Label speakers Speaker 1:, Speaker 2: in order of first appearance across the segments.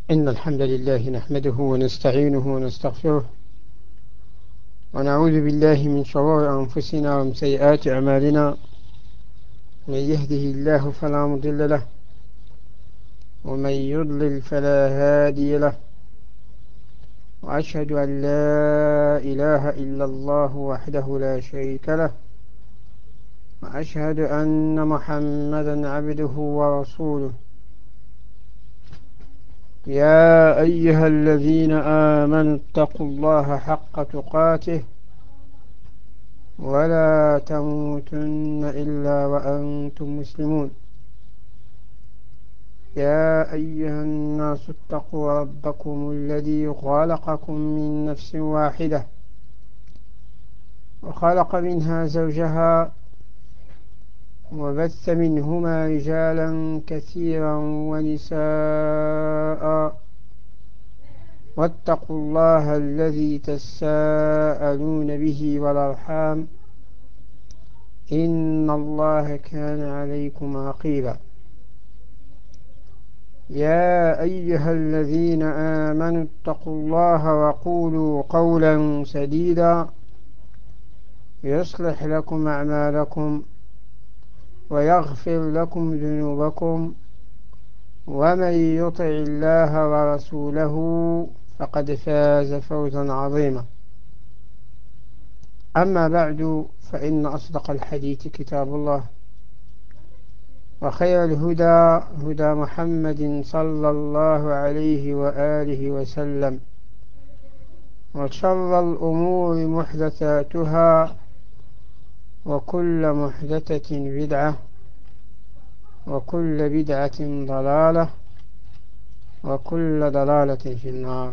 Speaker 1: إن الحمد لله نحمده ونستعينه ونستغفره ونعوذ بالله من شرور أنفسنا ومن سيئات أعمالنا. من يهده الله فلا مضل له ومن يضلل فلا هادي له، وأشهد أن لا إله إلا الله وحده لا شريك له، وأشهد أن محمدا عبده ورسوله. يا أيها الذين آمنوا اتقوا الله حق تقاته ولا تموتن إلا وأنتم مسلمون. يا أيها الناس اتقوا ربكم الذي خلقكم من نفس واحدة وخلق منها زوجها وبث منهما رجالا كثيرا ونساء، واتقوا الله الذي تساءلون به والأرحام إن الله كان عليكم رقيبا. يا أيها الذين آمنوا اتقوا الله وقولوا قولا سديدا يصلح لكم أعمالكم ويغفر لكم ذنوبكم، ومن يطع الله ورسوله فقد فاز فوزا عظيما. أما بعد، فإن أصدق الحديث كتاب الله، وخير الهدى هدى محمد صلى الله عليه وآله وسلم، وشر الأمور محدثاتها، وكل محدثة بدعة، وكل بدعة ضلالة، وكل ضلالة في النار.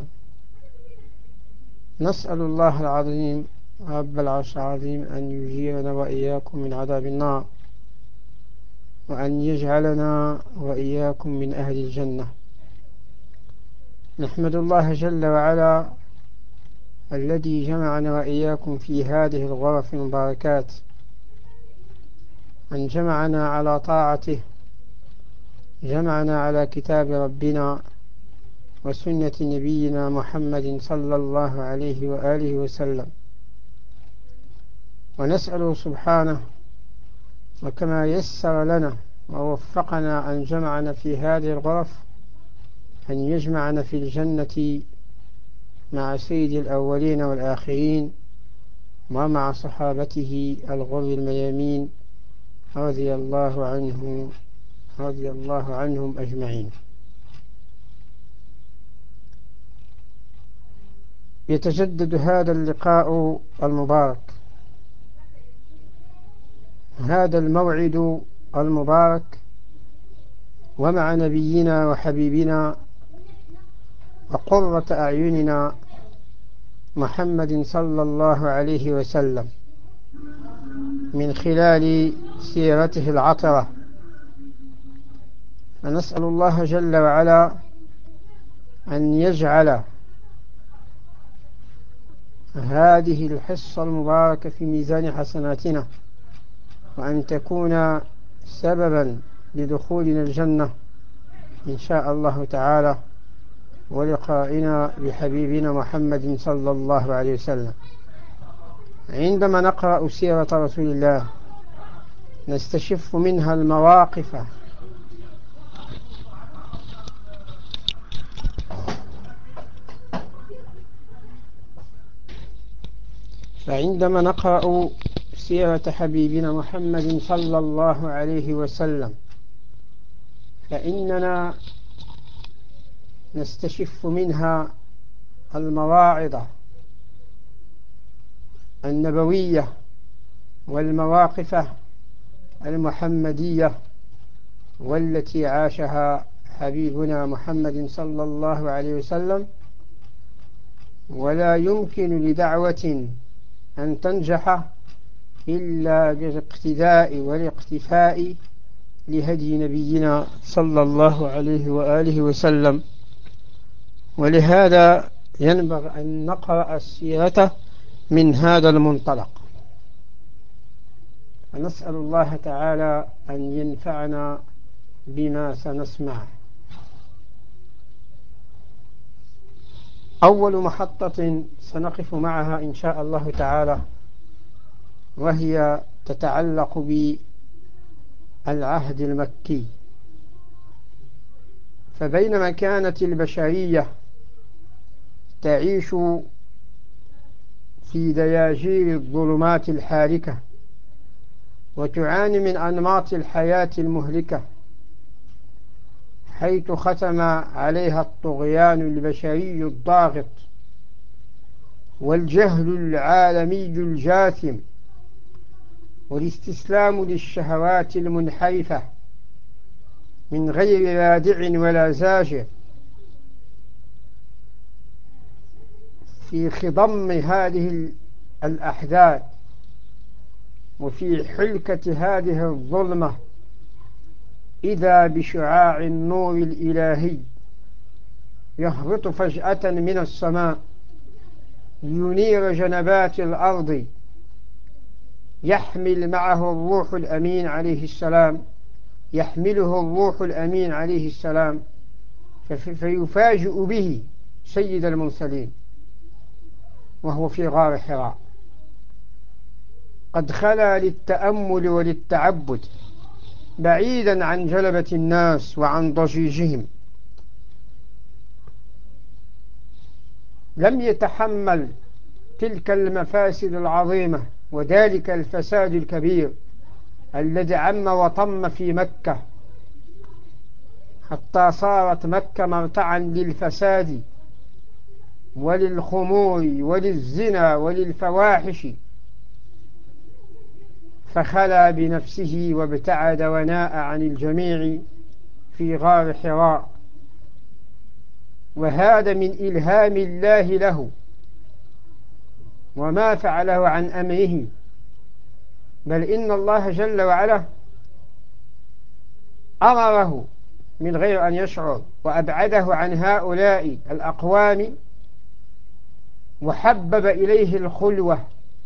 Speaker 1: نسأل الله العظيم رب العرش العظيم أن يجيرنا وإياكم من عذاب النار، وأن يجعلنا وإياكم من أهل الجنة. نحمد الله جل وعلا الذي جمعنا وإياكم في هذه الغرف المباركات، أن جمعنا على طاعته، جمعنا على كتاب ربنا وسنة نبينا محمد صلى الله عليه وآله وسلم. ونسأله سبحانه، وكما يسر لنا ووفقنا أن جمعنا في هذه الغرف، أن يجمعنا في الجنة مع سيد الأولين والآخرين ومع صحابته الغر الميامين رضي الله عنهم أجمعين. يتجدد هذا اللقاء المبارك، هذا الموعد المبارك، ومع نبينا وحبيبنا وقرة أعيننا محمد صلى الله عليه وسلم، من خلال سيرته العطرة. فنسأل الله جل وعلا أن يجعل هذه الحصة المباركة في ميزان حسناتنا، وأن تكون سببا لدخولنا الجنة إن شاء الله تعالى، ولقائنا بحبيبنا محمد صلى الله عليه وسلم. عندما نقرأ سيرة رسول الله نستشف منها المواقف فعندما نقرأ سيرة حبيبنا محمد صلى الله عليه وسلم فإننا نستشف منها المواعظ النبوية والمواقف المحمدية، والتي عاشها حبيبنا محمد صلى الله عليه وسلم. ولا يمكن لدعوة أن تنجح إلا بالاقتداء والاقتفاء لهدي نبينا صلى الله عليه وآله وسلم. ولهذا ينبغي أن نقرأ السيرة من هذا المنطلق، فنسأل الله تعالى أن ينفعنا بما سنسمع. أول محطة سنقف معها إن شاء الله تعالى، وهي تتعلق بالعهد المكي. فبينما كانت البشرية تعيش في دياجير الظلمات الحاركة وتعاني من أنماط الحياة المهلكة، حيث ختم عليها الطغيان البشري الضاغط والجهل العالمي الجاثم والاستسلام للشهوات المنحرفة من غير رادع ولا زاجر. في خضم هذه الأحداث وفي حلكة هذه الظلمة، إذا بشعاع النور الإلهي يهبط فجأة من السماء لينير جنبات الأرض، يحمله الروح الأمين عليه السلام، فيفاجئ به سيد المرسلين وهو في غار حراء، قد خلا للتأمل وللتعبد، بعيدا عن جلبة الناس وعن ضجيجهم. لم يتحمل تلك المفاسد العظيمة وذلك الفساد الكبير الذي عم وطم في مكة، حتى صارت مكة مرتعا للفساد وللخمور وللزنا وللفواحش، فخلى بنفسه وابتعد وناء عن الجميع في غار حراء. وهذا من إلهام الله له وما فعله عن أمره، بل إن الله جل وعلا أمره من غير أن يشعر، وأبعده عن هؤلاء الأقوام، وحبب إليه الخلوة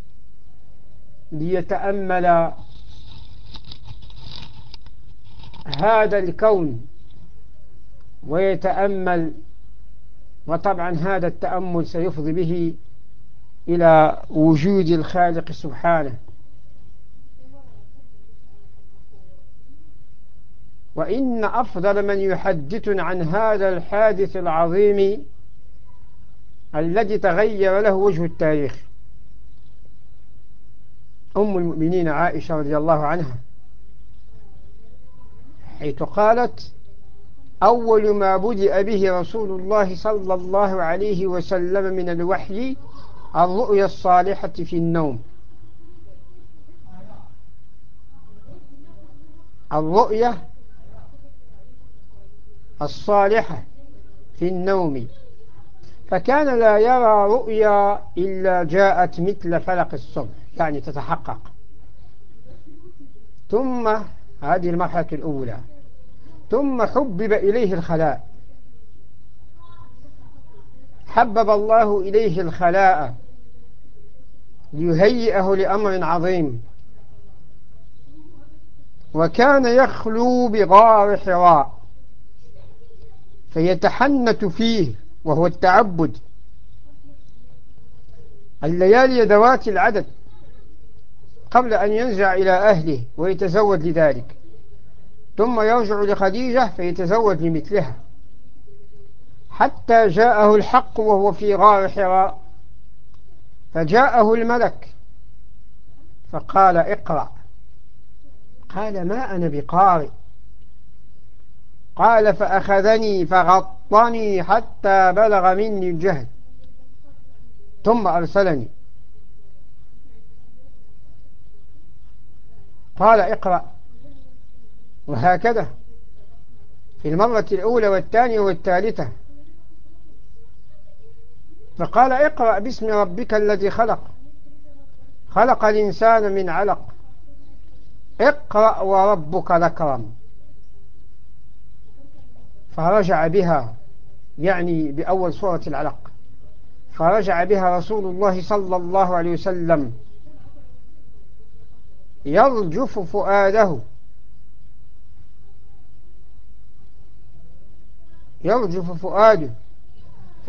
Speaker 1: ليتأمل هذا الكون ويتأمل. وطبعا هذا التأمل سيفضي به إلى وجود الخالق سبحانه. وإن أفضل من يحدثنا عن هذا الحادث العظيم الذي تغير له وجه التاريخ أم المؤمنين عائشة رضي الله عنها، حيث قالت: أول ما بدأ به رسول الله صلى الله عليه وسلم من الوحي الرؤيا الصالحة في النوم. الرؤيا الصالحة في النوم، فكان لا يرى رؤيا إلا جاءت مثل فلق الصبح، يعني تتحقق. ثم هذه المرحلة الأولى، ثم حبب إليه الخلاء، حبب الله إليه الخلاء ليهيئه لأمر عظيم، وكان يخلو بغار حراء فيتحنت فيه، وهو التعبد، الليالي ذوات العدد قبل أن ينزع إلى أهله ويتزود لذلك، ثم يرجع لخديجة فيتزود لمثلها، حتى جاءه الحق وهو في غار حراء، فجاءه الملك فقال: اقرأ. قال: ما أنا بقارئ. قال: فأخذني فغطني حتى بلغ مني الجهل، ثم أرسلني. قال: اقرأ. وهكذا في المرة الأولى والثانية والثالثة، فقال: اقرأ باسم ربك الذي خلق، خلق الإنسان من علق، اقرأ وربك الأكرم. فرجع بها، يعني بأول سورة العلق، فرجع بها رسول الله صلى الله عليه وسلم يرجف فؤاده،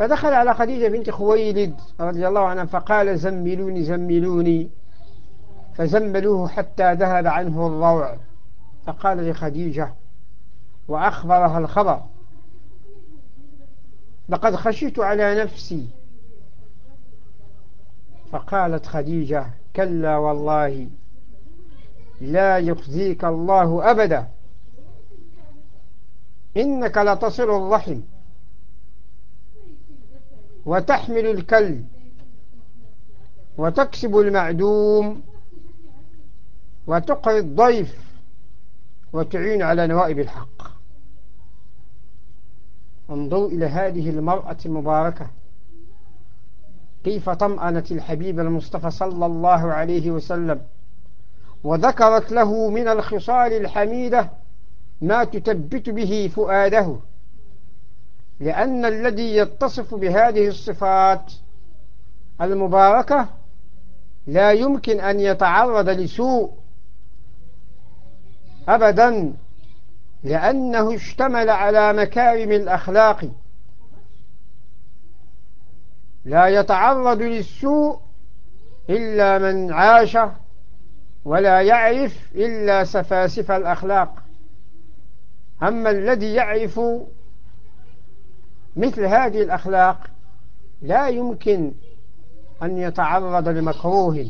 Speaker 1: فدخل على خديجة بنت خويلد رضي الله عنها فقال زملوني زملوني، فزملوه حتى ذهب عنه الروع. فقال لخديجة وأخبرها الخبر: لقد خشيت على نفسي. فقالت خديجة: كلا والله لا يخزيك الله أبدا، إنك لتصل الرحم وتحمل الكل وتكسب المعدوم وتقري الضيف وتعين على نوائب الحق. انظروا إلى هذه المرأة المباركة كيف طمأنت الحبيب المصطفى صلى الله عليه وسلم، وذكرت له من الخصال الحميدة ما تثبت به فؤاده، لأن الذي يتصف بهذه الصفات المباركة لا يمكن أن يتعرض لسوء أبدا، لأنه اشتمل على مكارم الأخلاق. لا يتعرض للسوء إلا من عاش ولا يعرف إلا سفاسف الأخلاق. أما الذي يعرف مثل هذه الأخلاق لا يمكن أن يتعرض لمكروه.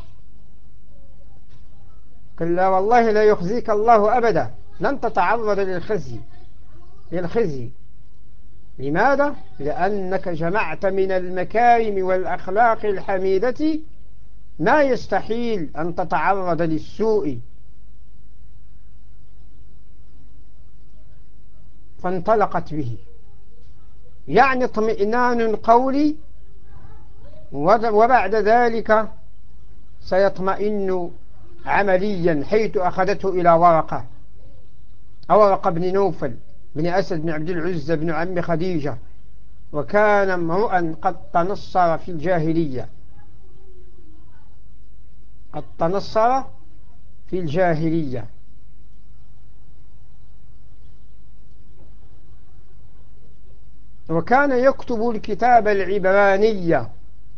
Speaker 1: كلا والله لا يخزيك الله أبدا، لن تتعرض للخزي. لماذا؟ لأنك جمعت من المكارم والأخلاق الحميدة ما يستحيل أن تتعرض للسوء. فانطلقت به، يعني اطمئنان قولي، وبعد ذلك سيطمئن عمليا، حيث أخذته إلى ورقة بن نوفل بن أسد بن عبد العزى بن عم خديجة، وكان امرؤا قد تنصر في الجاهلية، وكان يكتب الكتاب العبرانية،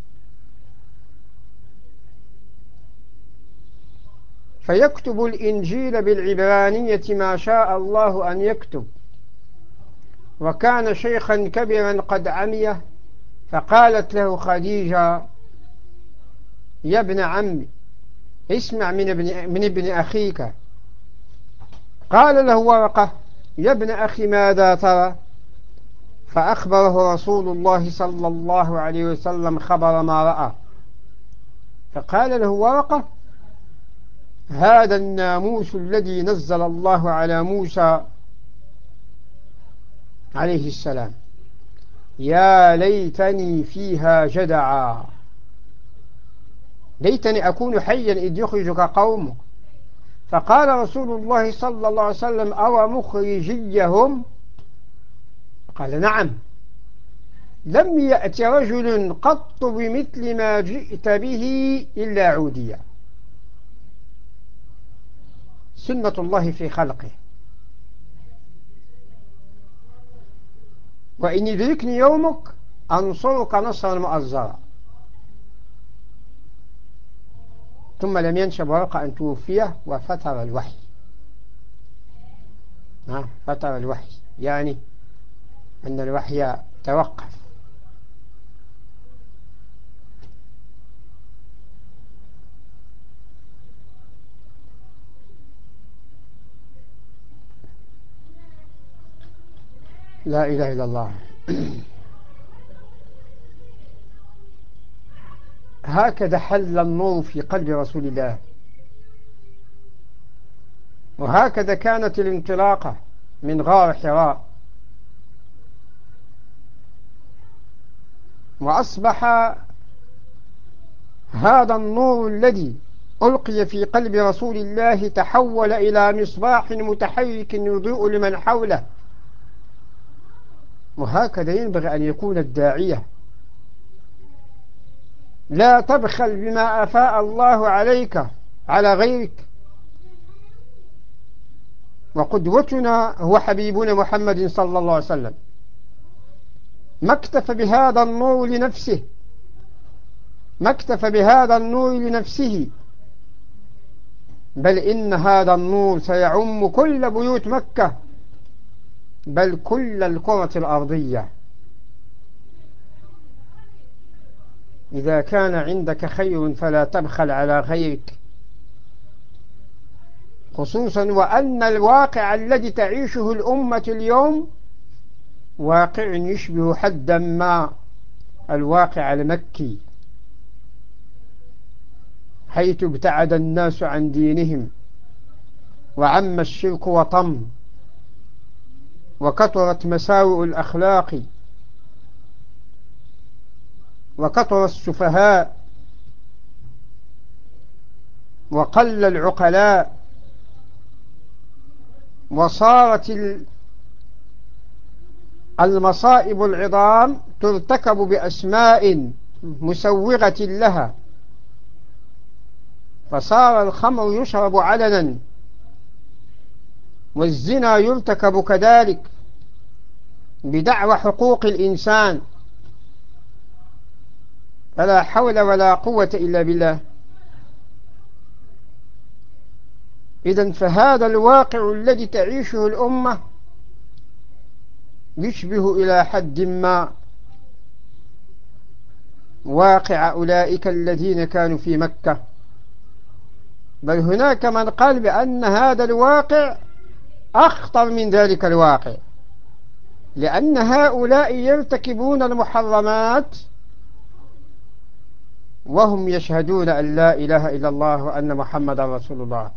Speaker 1: فيكتب الإنجيل بالعبرانية ما شاء الله أن يكتب. وكان شيخا كبيرا قد عمي، فقالت له خديجة: يا ابن عمي اسمع من ابن أخيك. قال له ورقة: يا ابن أخي ماذا ترى؟ فأخبره رسول الله صلى الله عليه وسلم خبر ما رأى. فقال له ورقة: هذا الناموس الذي نزل الله على موسى عليه السلام، يا ليتني فيها جدعا، ليتني أكون حيا إذ يخرجك قومك. فقال رسول الله صلى الله عليه وسلم: أو مخرجيهم؟ قال: نعم، لم يأت رجل قط بمثل ما جئت به إلا عوديا. سنة الله في خلقه. وإن يدركني يومك أنصرك نصرا مؤزرا. ثم لم ينشب ورقة أن توفيه وفتر الوحي. فتر الوحي يعني أن الوحي توقف. لا إله إلا الله. هكذا حل النور في قلب رسول الله، وهكذا كانت الانطلاقة من غار حراء، وأصبح هذا النور الذي ألقي في قلب رسول الله تحول إلى مصباح متحرك يضيء لمن حوله. وهكذا ينبغي أن يكون الداعية. لا تبخل بما أفاء الله عليك على غيرك. وقدوتنا هو حبيبنا محمد صلى الله عليه وسلم. ما اكتفى بهذا النور لنفسه، ما اكتفى بهذا النور لنفسه، بل إن هذا النور سيعم كل بيوت مكة، بل كل الكرة الأرضية. إذا كان عندك خير فلا تبخل على غيرك، خصوصا وأن الواقع الذي تعيشه الأمة اليوم واقع يشبه حدا ما الواقع المكي، حيث ابتعد الناس عن دينهم، وعم الشرك وطم، وكثرت مساوئ الأخلاق، وكثر السفهاء، وقل العقلاء، وصارت المصائب العظام ترتكب بأسماء مسوغة لها، فصار الخمر يشرب علنا، والزنا يرتكب كذلك بدعوى حقوق الإنسان، فلا حول ولا قوة إلا بالله. إذن فهذا الواقع الذي تعيشه الأمة يشبه إلى حد ما واقع أولئك الذين كانوا في مكة، بل هناك من قال بأن هذا الواقع أخطر من ذلك الواقع، لأن هؤلاء يرتكبون المحرمات وهم يشهدون أن لا إله إلا الله وأن محمد رسول الله.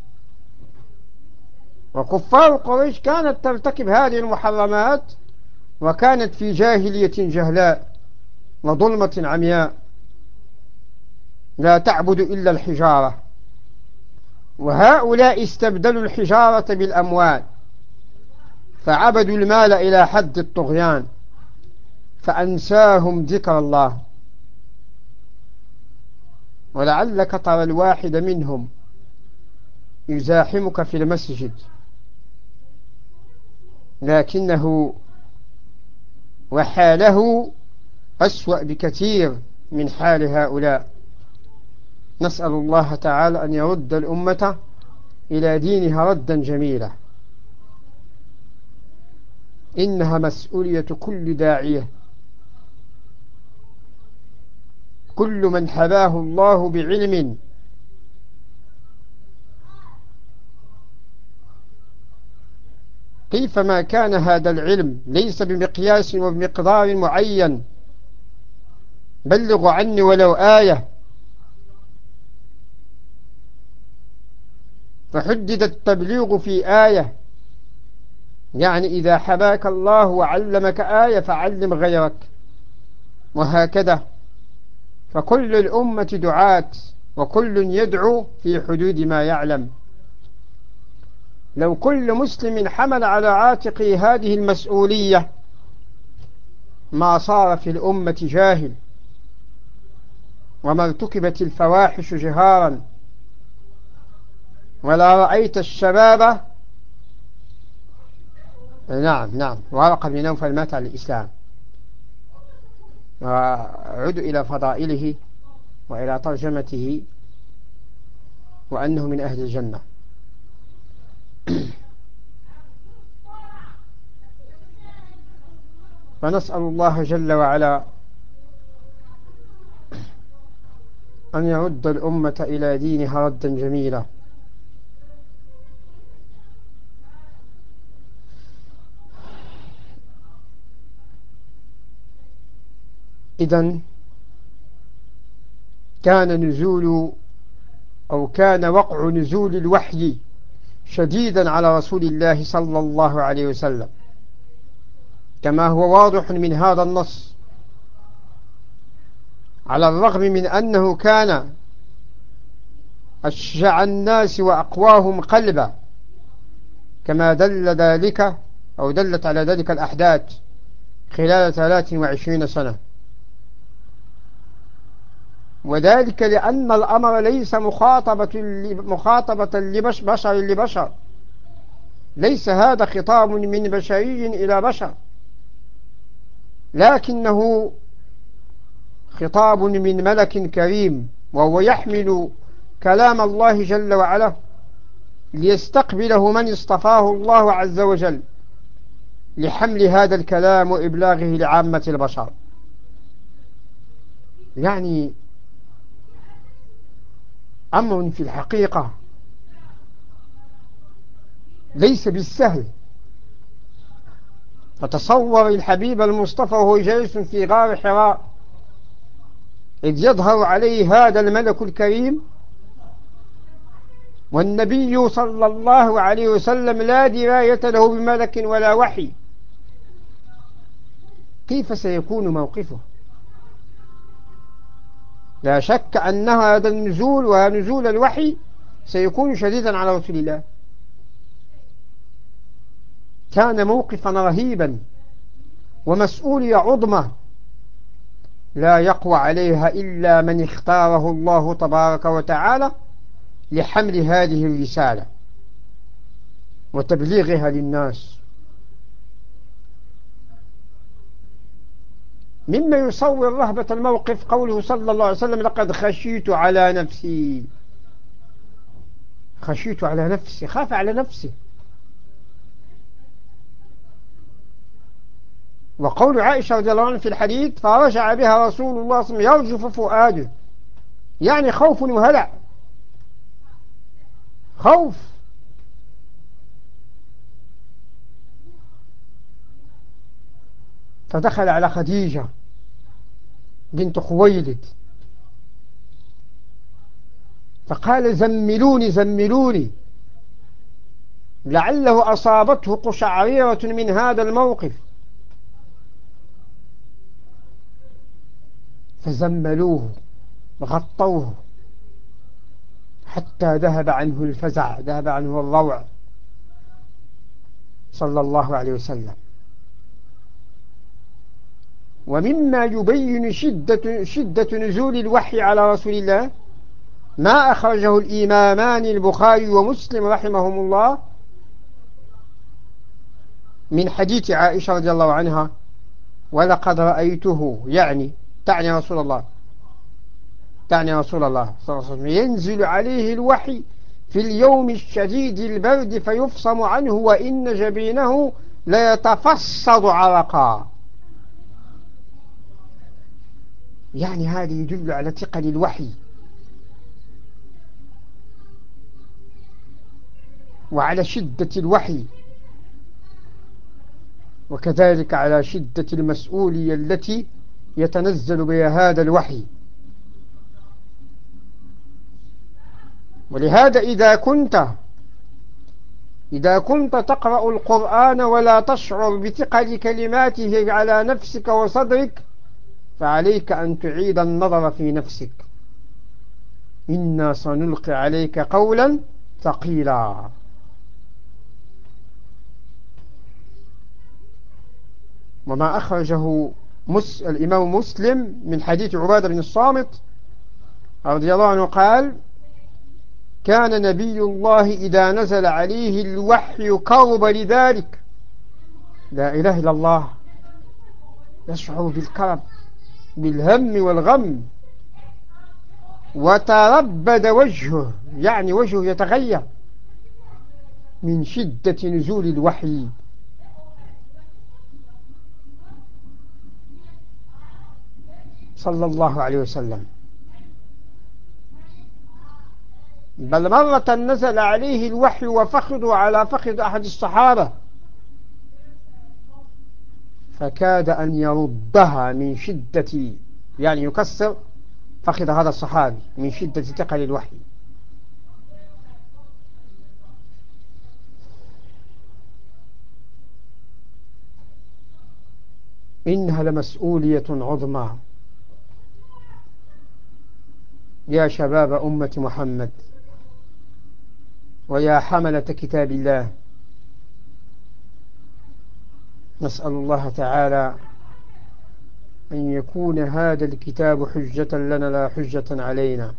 Speaker 1: وكفار قريش كانت ترتكب هذه المحرمات وكانت في جاهلية جهلاء وظلمة عمياء لا تعبد إلا الحجارة، وهؤلاء استبدلوا الحجارة بالأموال، فعبدوا المال إلى حد الطغيان، فأنساهم ذكر الله. ولعلك ترى الواحد منهم يزاحمك في المسجد لكنه وحاله أسوأ بكثير من حال هؤلاء. نسأل الله تعالى أن يرد الأمة إلى دينها ردا جميلا. إنها مسؤولية كل داعية، كل من حباه الله بعلم كيفما كان هذا العلم ليس بمقياس وبمقدار معين. بلغوا عني ولو آية، فحدد التبليغ في آية، يعني إذا حباك الله وعلمك آية فعلم غيرك، وهكذا. فكل الأمة دعاة، وكل يدعو في حدود ما يعلم. لو كل مسلم حمل على عاتقه هذه المسؤولية ما صار في الأمة جاهل، وما ارتكبت الفواحش جهارا، ولا رأيت الشباب نعم ورقة بن نوفل مات على الإسلام، وعد إلى فضائله وإلى ترجمته وأنه من أهل الجنة. فنسأل الله جل وعلا أن يرد الأمة إلى دينها ردا جميلا. إذن كان وقع نزول الوحي شديدا على رسول الله صلى الله عليه وسلم، كما هو واضح من هذا النص، على الرغم من أنه كان أشجع الناس وأقواهم قلبا، كما دلت على ذلك الأحداث خلال 23 سنة. وذلك لأن الأمر ليس مخاطبة بشر لبشر، ليس هذا خطاب من بشري إلى بشر، لكنه خطاب من ملك كريم، وهو يحمل كلام الله جل وعلا ليستقبله من اصطفاه الله عز وجل لحمل هذا الكلام وإبلاغه لعامة البشر. يعني أمر في الحقيقة ليس بالسهل. فتصور الحبيب المصطفى وهو جالس في غار حراء إذ يظهر عليه هذا الملك الكريم، والنبي صلى الله عليه وسلم لا دراية له بملك ولا وحي. كيف سيكون موقفه؟ لا شك أن هذا النزول ونزول الوحي سيكون شديدا على رسول الله. كان موقفا رهيبا ومسؤولية عظمى لا يقوى عليها إلا من اختاره الله تبارك وتعالى لحمل هذه الرسالة وتبليغها للناس. مما يصور رهبة الموقف قوله صلى الله عليه وسلم: لقد خشيت على نفسي. خشيت على نفسي، خاف على نفسه. وقول عائشة رضي الله عنها في الحديث: فرجع بها رسول الله صلى الله عليه وسلم يرجف فؤاده، يعني خوف وهلع، خوف. فدخل على خديجة بنت خويلد فقال: زملوني زملوني، لعله أصابته قشعريرة من هذا الموقف. فزملوه غطوه حتى ذهب عنه الفزع، ذهب عنه الروع صلى الله عليه وسلم. ومما يبين شدة نزول الوحي على رسول الله ما أخرجه الإمامان البخاري ومسلم رحمهم الله من حديث عائشة رضي الله عنها: ولقد رأيته، تعني رسول الله صلى الله عليه وسلم، ينزل عليه الوحي في اليوم الشديد البرد فيفصم عنه وإن جبينه ليتفصد عرقا. يعني هذا يدل على ثقل الوحي وعلى شدة الوحي، وكذلك على شدة المسؤولية التي يتنزل بها هذا الوحي. ولهذا إذا كنت تقرأ القرآن ولا تشعر بثقل كلماته على نفسك وصدرك، فعليك أن تعيد النظر في نفسك. إنا سنلقي عليك قولا ثقيلا. وما أخرجه الإمام مسلم من حديث عبادة بن الصامت رضي الله عنه قال: كان نبي الله إذا نزل عليه الوحي كرب لذلك. لا إله إلا الله، يشعر بالكرب بالهم والغم، وتربد وجهه، يعني وجهه يتغير من شدة نزول الوحي. صلى الله عليه وسلم. بل مرة نزل عليه الوحي وفخذه على فخذ أحد الصحابة فكاد أن يردها من شدة، يعني يكسر فخذ هذا الصحابي من شدة ثقل الوحي. إنها لمسؤولية عظمى يا شباب أمة محمد ويا حملة كتاب الله. نسأل الله تعالى أن يكون هذا الكتاب حجة لنا لا حجة علينا.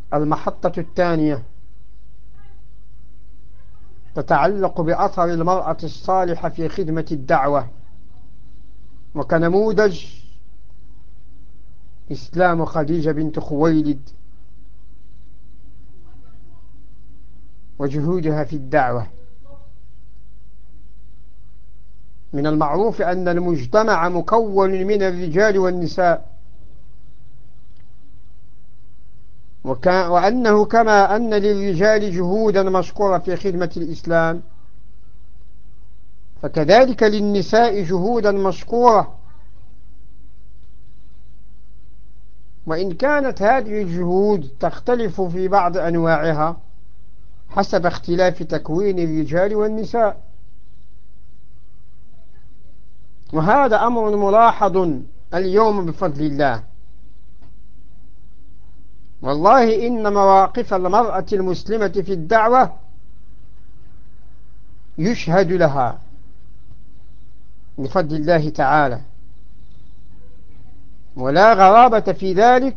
Speaker 1: المحطة الثانية تتعلق بأثر المرأة الصالحة في خدمة الدعوة، وكنموذج إسلام خديجة بنت خويلد وجهودها في الدعوة. من المعروف أن المجتمع مكون من الرجال والنساء، وأنه كما أن للرجال جهودا مشكورة في خدمة الإسلام، فكذلك للنساء جهودا مشكورة، وإن كانت هذه الجهود تختلف في بعض أنواعها حسب اختلاف تكوين الرجال والنساء. وهذا أمر ملاحظ اليوم بفضل الله. والله إن مواقف المرأة المسلمة في الدعوة يشهد لها بفضل الله تعالى، ولا غرابة في ذلك،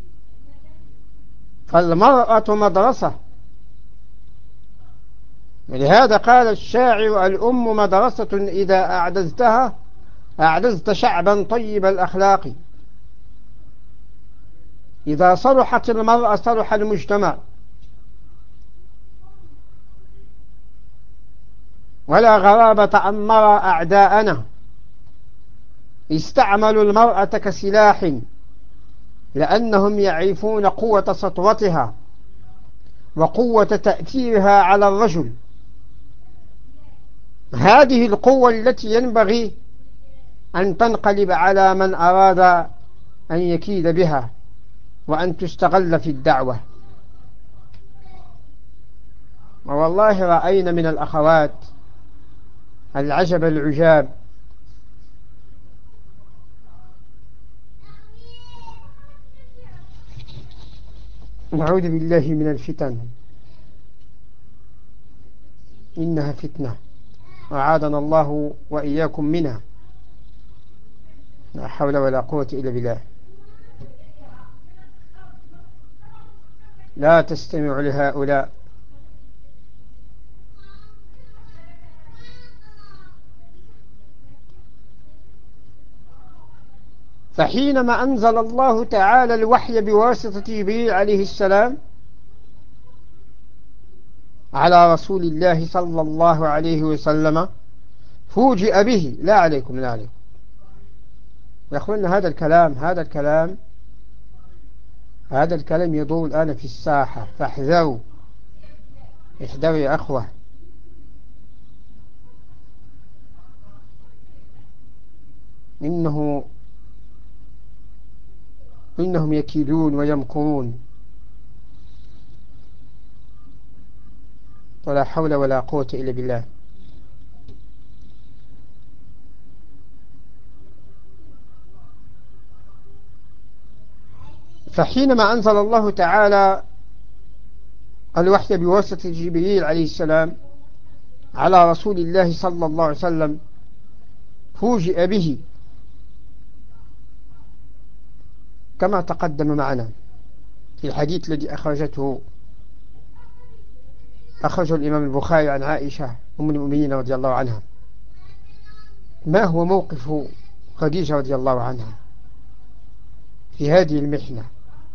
Speaker 1: فالمرأة مدرسة. ولهذا قال الشاعر: الأم مدرسة إذا أعدزتها أعدزت شعبا طيب الأخلاق. إذا صلحت المرأة صلح المجتمع، ولا غرابة أن نرى أعداءنا استعملوا المرأة كسلاح، لأنهم يعرفون قوة سطوتها وقوة تأثيرها على الرجل. هذه القوة التي ينبغي أن تنقلب على من أراد أن يكيد بها وأن تستغل في الدعوة. والله رأينا من الأخوات العجب العجاب. نعوذ بالله من الفتن، إنها فتنة، وعادنا الله وإياكم منها. لا حول ولا قوة إلا بالله. لا تستمع لهؤلاء. فحينما أنزل الله تعالى الوحي بواسطة جبريل عليه السلام على رسول الله صلى الله عليه وسلم فوجئ به. لا عليكم لا عليكم يا أخوانا، هذا الكلام يدور الآن في الساحة، فاحذروا، احذروا يا أخوة. إنهم يكيدون ويمكرون، ولا حول ولا قوة إلا بالله. فحينما أنزل الله تعالى الوحي بواسطة جبريل عليه السلام على رسول الله صلى الله عليه وسلم فوجئ به كما تقدم معنا في الحديث الذي أخرجه الإمام البخاري عن عائشة أم المؤمنين رضي الله عنها. ما هو موقف خديجة رضي الله عنها في هذه المحنة؟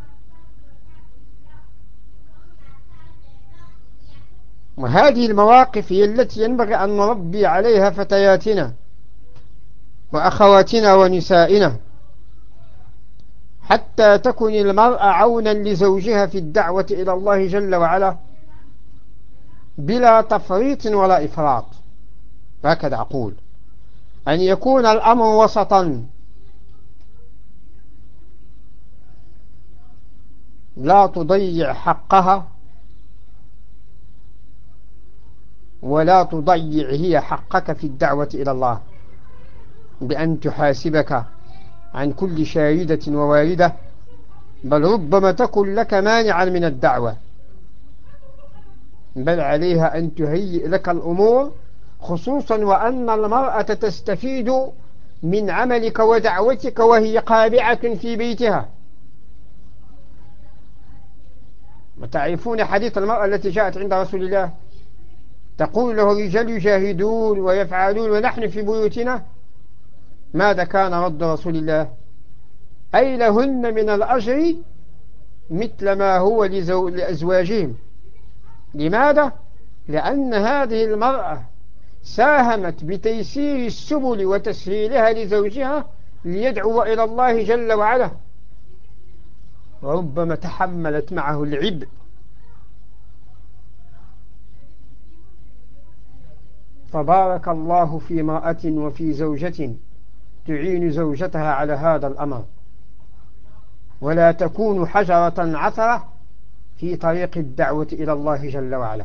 Speaker 1: وهذه المواقف هي التي ينبغي أن نربي عليها فتياتنا وأخواتنا ونسائنا، حتى تكون المرأة عونا لزوجها في الدعوة إلى الله جل وعلا بلا تفريط ولا إفراط. هكذا أقول، أن يكون الأمر وسطا، لا تضيع حقها ولا تضيع هي حقك في الدعوة إلى الله، بأن تحاسبك عن كل شاردة وواردة، بل ربما تكن لك مانعا من الدعوة، بل عليها أن تهيئ لك الأمور، خصوصا وأن المرأة تستفيد من عملك ودعوتك وهي قابعة في بيتها. وتعرفون حديث المرأة التي جاءت عند رسول الله تقول له الرجال يجاهدون ويفعلون ونحن في بيوتنا. ماذا كان رد رسول الله؟ أي لهن من الأجر مثل ما هو لأزواجهم. لماذا؟ لأن هذه المرأة ساهمت بتيسير السبل وتسهيلها لزوجها ليدعو إلى الله جل وعلا، وربما تحملت معه العبء. فبارك الله في امرأة وفي زوجة تعين زوجتها على هذا الأمر، ولا تكون حجرة عثرة في طريق الدعوة إلى الله جل وعلا.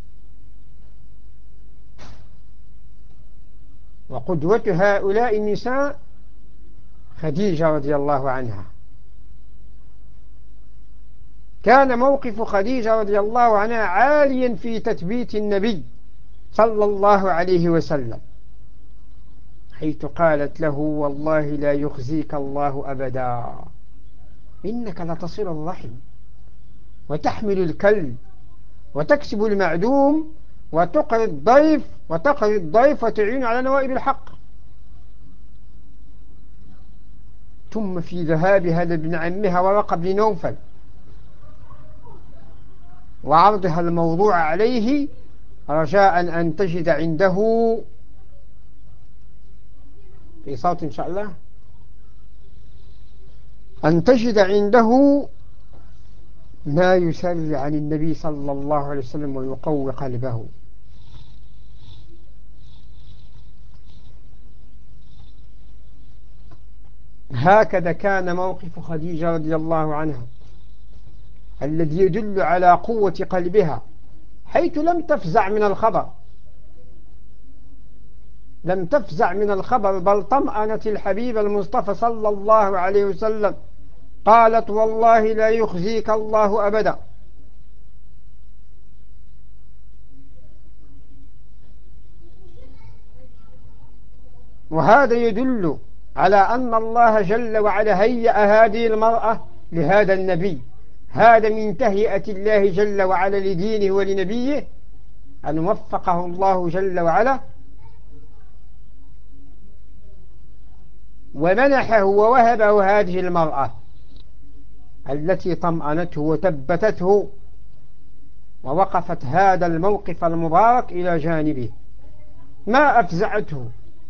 Speaker 1: وقدوة هؤلاء النساء خديجة رضي الله عنها. كان موقف خديجة رضي الله عنها عاليا في تثبيت النبي صلى الله عليه وسلم، حيث قالت له: والله لا يخزيك الله أبدا، إنك لتصل الرحم وتحمل الكل وتكسب المعدوم وتقري الضيف وتعين على نوائب الحق. ثم في ذهابها لابن عمها ورقة بن نوفل وعرضها الموضوع عليه رجاء أن تجد عنده في صوت إن شاء الله، أن تجد عنده ما يسر عن النبي صلى الله عليه وسلم ويقوي قلبه. هكذا كان موقف خديجة رضي الله عنها الذي يدل على قوة قلبها، حيث لم تفزع من الخبر بل طمأنت الحبيب المصطفى صلى الله عليه وسلم. قالت: والله لا يخزيك الله أبدا. وهذا يدل على أن الله جل وعلا هيأ هذه المرأة لهذا النبي. هذا من تهيئة الله جل وعلا لدينه ولنبيه، أن وفقه الله جل وعلا ومنحه ووهبه هذه المرأة التي طمأنته وثبتته ووقفت هذا الموقف المبارك إلى جانبه، ما أفزعته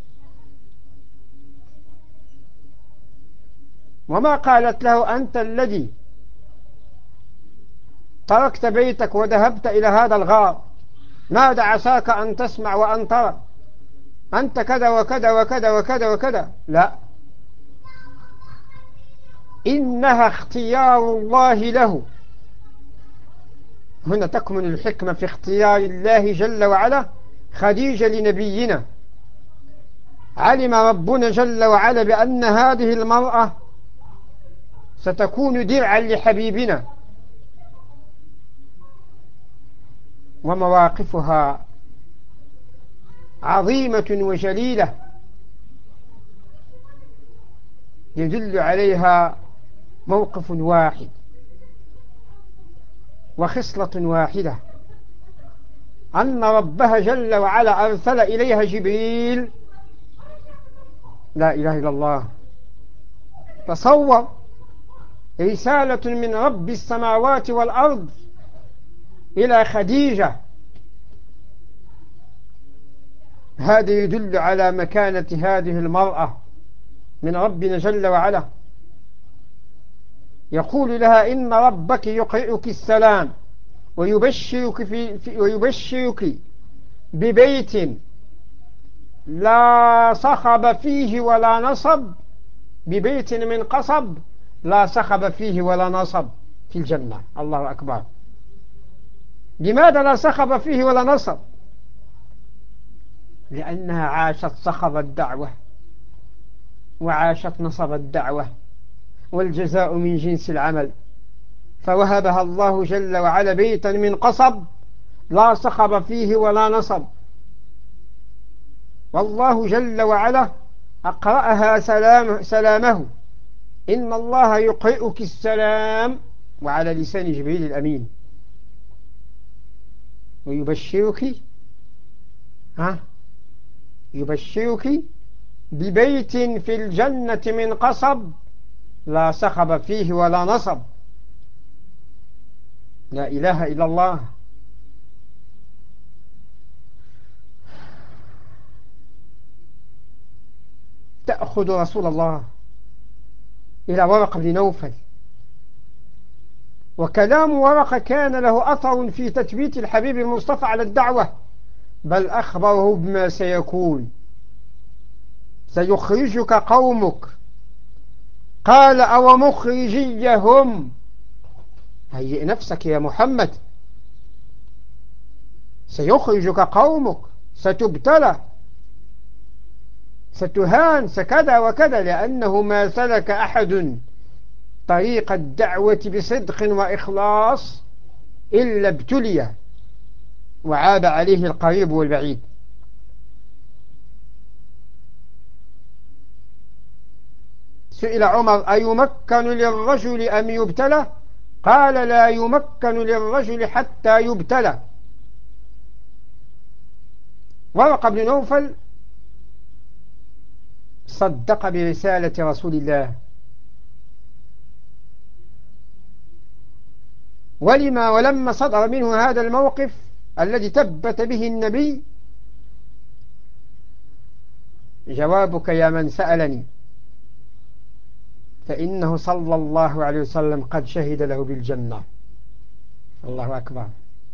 Speaker 1: وما قالت له: أنت الذي تركت بيتك وذهبت إلى هذا الغار، ماذا عساك أن تسمع وأن ترى، أنت كذا وكذا وكذا وكذا وكذا. لا، إنها اختيار الله له. هنا تكمن الحكمة في اختيار الله جل وعلا خديجة لنبينا. علم ربنا جل وعلا بأن هذه المرأة ستكون درعا لحبيبنا، ومواقفها عظيمة وجليلة يدل عليها موقف واحد وخصلة واحدة، أن ربها جل وعلا أرسل إليها جبريل. لا إله إلا الله. تصور رسالة من رب السماوات والأرض إلى خديجة. هذا يدل على مكانة هذه المرأة من ربنا جل وعلا. يقول لها: إن ربك يقرئك السلام ويبشرك ببيت لا صخب فيه ولا نصب، ببيت من قصب لا صخب فيه ولا نصب في الجنة. الله أكبر. لماذا لا صخب فيه ولا نصب؟ لأنها عاشت صخب الدعوة وعاشت نصب الدعوة، والجزاء من جنس العمل. فوهبها الله جل وعلا بيتا من قصب لا صخب فيه ولا نصب. والله جل وعلا أقرأها سلامه: إن الله يقرئك السلام، وعلى لسان جبريل الأمين. ويبشرك ها يبشرك ببيت في الجنة من قصب لا صخب فيه ولا نصب. لا إله إلا الله. تأخذ رسول الله إلى ورقة بن نوفل، وكلام ورقة كان له أثر في تثبيت الحبيب المصطفى على الدعوة، بل أخبره بما سيكون: سيخرجك قومك. قال: أو مخرجيهم؟ هيئ نفسك يا محمد، سيخرجك قومك، ستبتلى، ستهان، سكذا وكذا، لأنه ما سلك أحد طريق الدعوة بصدق وإخلاص إلا ابتلي وعاب عليه القريب والبعيد. سئل عمر: أيمكن للرجل أم يبتلى؟ قال: لا يمكن للرجل حتى يبتلى. ورقة بن نوفل صدق برسالة رسول الله. ولما صدر منه هذا الموقف الذي ثبت به النبي: جوابك يا من سألني، فإنه صلى الله عليه وسلم قد شهد له بالجنة. الله أكبر،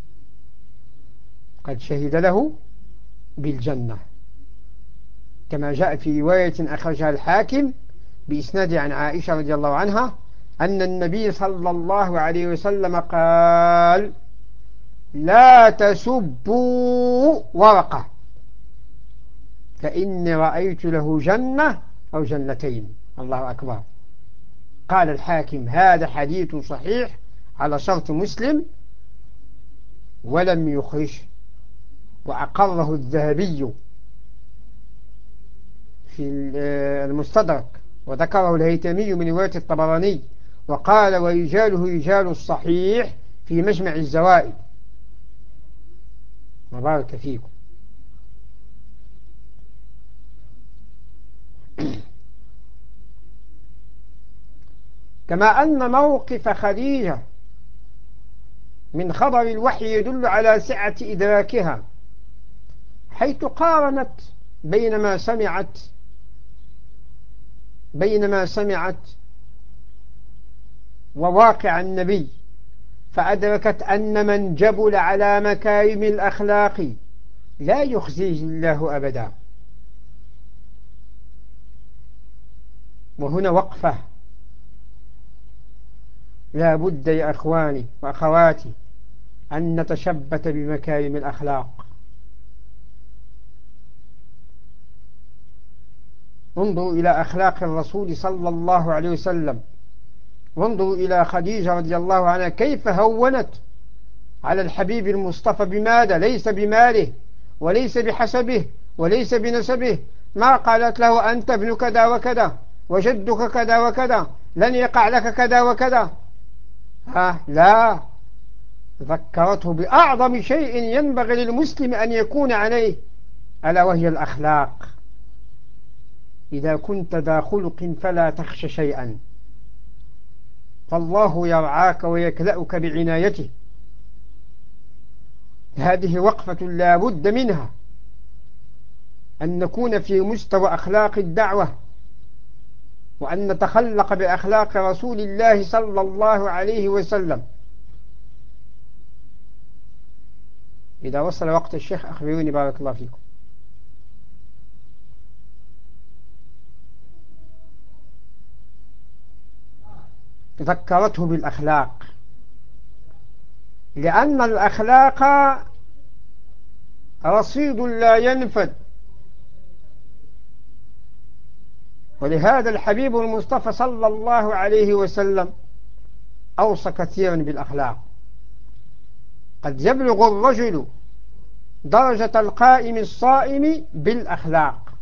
Speaker 1: قد شهد له بالجنة، كما جاء في رواية أخرجها الحاكم بإسناد عن عائشة رضي الله عنها أن النبي صلى الله عليه وسلم قال: لا تسبوا ورقة فإني رأيت له جنة أو جنتين. الله أكبر. قال الحاكم: هذا حديث صحيح على شرط مسلم، ولم يخرج، وأقره الذهبي في المستدرك، وذكره الهيثمي من رواية الطبراني، وقال: ورجاله رجال الصحيح في مجمع الزوائد. وبارك فيكم. كما أن موقف خديجة من خبر الوحي يدل على سعة إدراكها، حيث قارنت بينما سمعت وواقع النبي، فأدركت أن من جبل على مكارم الأخلاق لا يخزيه الله أبدا. وهنا وقفة لا بد يا أخواني وأخواتي أن نتشبت بمكارم الأخلاق. انظروا إلى أخلاق الرسول صلى الله عليه وسلم، وانظروا إلى خديجة رضي الله عنها كيف هونت على الحبيب المصطفى. بماذا؟ ليس بماله، وليس بحسبه، وليس بنسبه. ما قالت له: أنت ابن كذا وكذا، وجدك كذا وكذا، لن يقع لك كذا وكذا. لا، ذكرته بأعظم شيء ينبغي للمسلم أن يكون عليه، ألا وهي الأخلاق. إذا كنت ذا خلق فلا تخش شيئا، فالله يرعاك ويكلأك بعنايته. هذه وقفة لا بد منها، أن نكون في مستوى أخلاق الدعوة، وأن نتخلق بأخلاق رسول الله صلى الله عليه وسلم. إذا وصل وقت الشيخ أخبروني، بارك الله فيكم. ذكرته بالأخلاق، لأن الأخلاق رصيد لا ينفد، ولهذا الحبيب المصطفى صلى الله عليه وسلم أوصى كثيرا بالأخلاق. قد يبلغ الرجل درجة القائم الصائم بالأخلاق.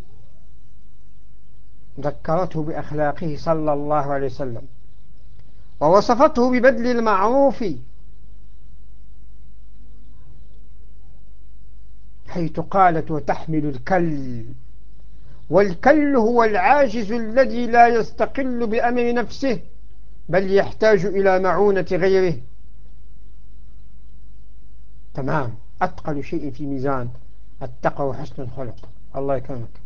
Speaker 1: ذكرته بأخلاقه صلى الله عليه وسلم. ووصفته ببذل المعروف حيث قالت وتحمل الكل. والكل هو العاجز الذي لا يستقل بأمر نفسه بل يحتاج إلى معونة غيره. تمام. أثقل شيء في ميزان التقوى وحسن الخلق. الله يكرمك.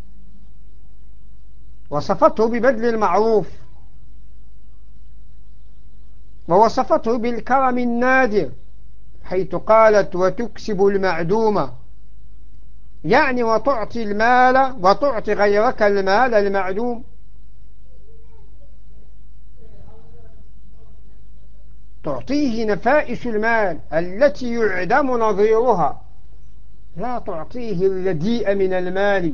Speaker 1: وصفته ببذل المعروف، ووصفته بالكرم النادر حيث قالت وتكسب المعدومة، يعني وتعطي المال وتعطي غيرك المال المعدوم. تعطيه نفائس المال التي يعدم نظيرها، لا تعطيه الرديء من المال،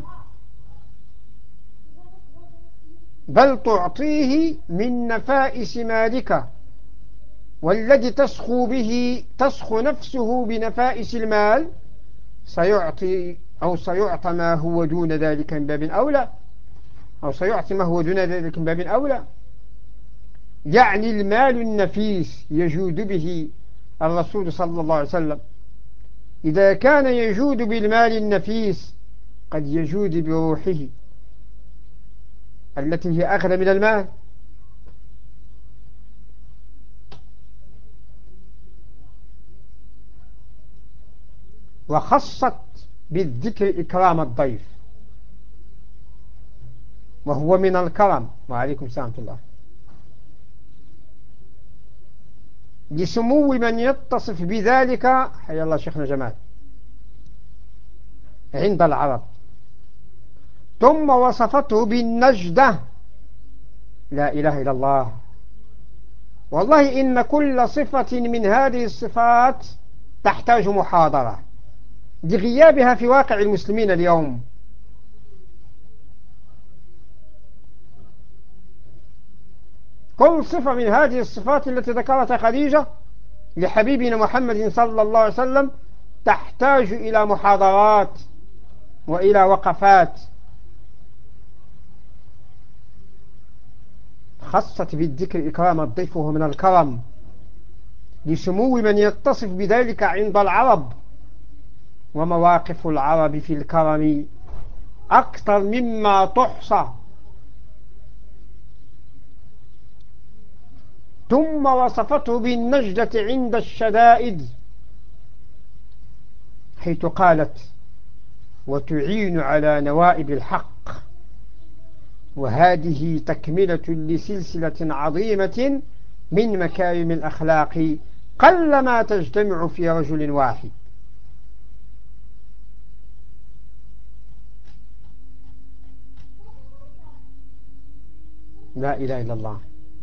Speaker 1: بل تعطيه من نفائس مالك، والذي تسخو نفسه بنفائس المال سيعطي أو سيعطى ما هو دون ذلك من باب أولى، أو سيعطي ما هو دون ذلك من باب أولى. يعني المال النفيس يجود به الرسول صلى الله عليه وسلم. إذا كان يجود بالمال النفيس قد يجود بروحه التي هي أغلى من المال. وخصت بالذكر إكرام الضيف، وهو من الكرم. وعليكم السلام ورحمة الله. لسمو من يتصف بذلك، حيا الله شيخنا جمال، عند العرب. ثم وصفته بالنجدة. لا إله إلا الله. والله إن كل صفة من هذه الصفات تحتاج محاضرة لغيابها في واقع المسلمين اليوم. كل صفة من هذه الصفات التي ذكرتها خديجة لحبيبنا محمد صلى الله عليه وسلم تحتاج إلى محاضرات وإلى وقفات. خصت بالذكر إكرام الضيف وهو من الكرم لسمو من يتصف بذلك عند العرب. ومواقف العرب في الكرم أكثر مما تحصى. ثم وصفته بالنجدة عند الشدائد حيث قالت وتعين على نوائب الحق، وهذه تكملة لسلسلة عظيمة من مكارم الأخلاق قلما تجتمع في رجل واحد. لا إله إلا الله.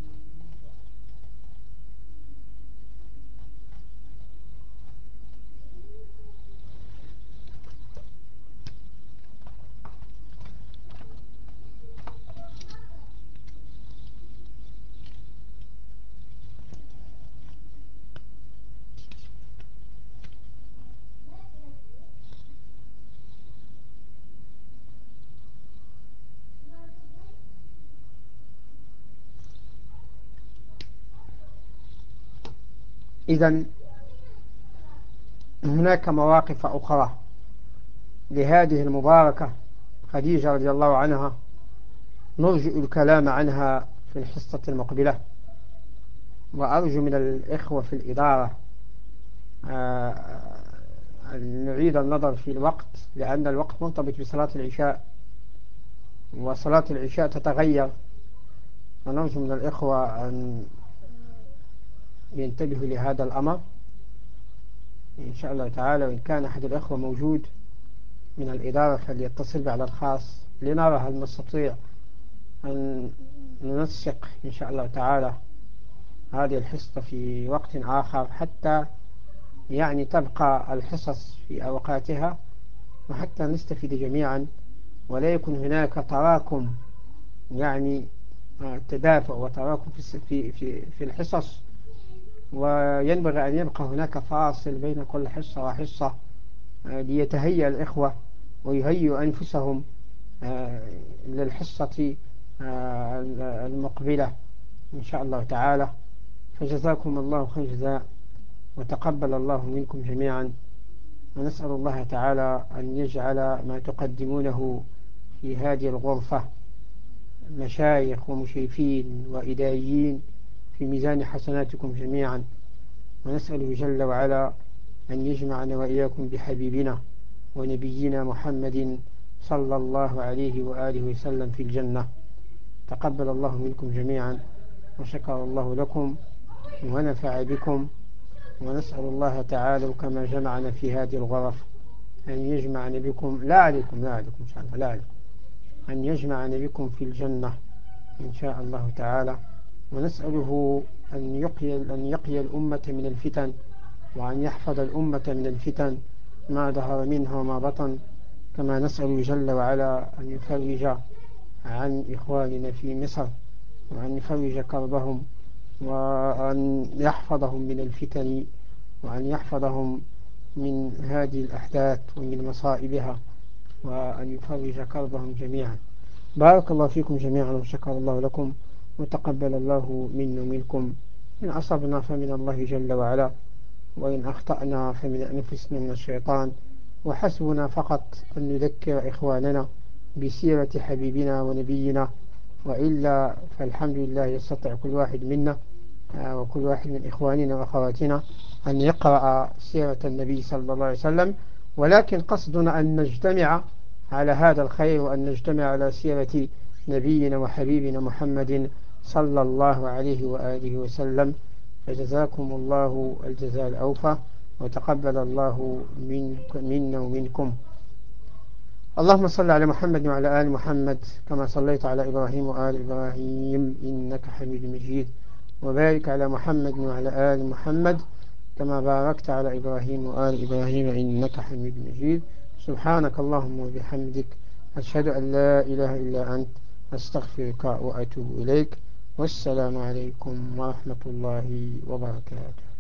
Speaker 1: إذن هناك مواقف أخرى لهذه المباركة خديجة رضي الله عنها نرجئ الكلام عنها في الحصة المقبلة. وأرجو من الإخوة في الإدارة أن نعيد النظر في الوقت، لأن الوقت مرتبط بصلاة العشاء، وصلاة العشاء تتغير. ونرجو من الإخوة أن ينتبهوا لهذا الأمر إن شاء الله تعالى. وإن كان أحد الإخوة موجود من الإدارة فليتصل بي على الخاص لنرى هل نستطيع أن ننسق إن شاء الله تعالى هذه الحصة في وقت آخر، حتى يعني تبقى الحصص في أوقاتها، وحتى نستفيد جميعا ولا يكون هناك تراكم، يعني تدافع وتراكم في الحصص. وينبغي أن يبقى هناك فاصل بين كل حصة وحصة ليتهيأ الإخوة ويهيئوا أنفسهم للحصة المقبلة إن شاء الله تعالى. فجزاكم الله خير جزاء، وتقبل الله منكم جميعا. ونسأل الله تعالى أن يجعل ما تقدمونه في هذه الغرفة مشايخ ومشرفين وإداريين في ميزان حسناتكم جميعا. ونسأله جل وعلا أن يجمعنا وإياكم بحبيبنا ونبينا محمد صلى الله عليه وآله وسلم في الجنة. تقبل الله منكم جميعا، وشكر الله لكم ونفع بكم. ونسأل الله تعالى كما جمعنا في هذه الغرف أن يجمعنا بكم، لا عليكم إن شاء الله، لا عليكم، أن يجمعنا بكم في الجنة إن شاء الله تعالى. ونسأله أن يقي الأمة من الفتن، وأن يحفظ الأمة من الفتن ما ظهر منها وما بطن. كما نسأل جل وعلا أن يفرج عن إخواننا في مصر، وأن يفرج كربهم، وأن يحفظهم من الفتن، وأن يحفظهم من هذه الأحداث ومن مصائبها، وأن يفرج كربهم جميعا. بارك الله فيكم جميعا، وشكر الله لكم، وتقبل الله منا ومنكم. إن أصبنا فمن الله جل وعلا، وإن أخطأنا فمن أنفسنا من الشيطان. وحسبنا فقط أن نذكر إخواننا بسيرة حبيبنا ونبينا، وإلا فالحمد لله يستطيع كل واحد منا وكل واحد من إخواننا وأخواتنا أن يقرأ سيرة النبي صلى الله عليه وسلم. ولكن قصدنا أن نجتمع على هذا الخير، وأن نجتمع على سيرة نبينا وحبيبنا محمد صلى الله عليه وآله وسلم. فجزاكم الله الجزاء الأوفى، وتقبل الله منا ومنكم. اللهم صل على محمد وعلى آل محمد كما صليت على إبراهيم وآل إبراهيم إنك حميد مجيد، وبارك على محمد وعلى آل محمد كما باركت على إبراهيم وآل إبراهيم إنك حميد مجيد. سبحانك اللهم وبحمدك، أشهد أن لا إله إلا أنت، أستغفرك وأتوب إليك. والسلام عليكم ورحمة الله وبركاته.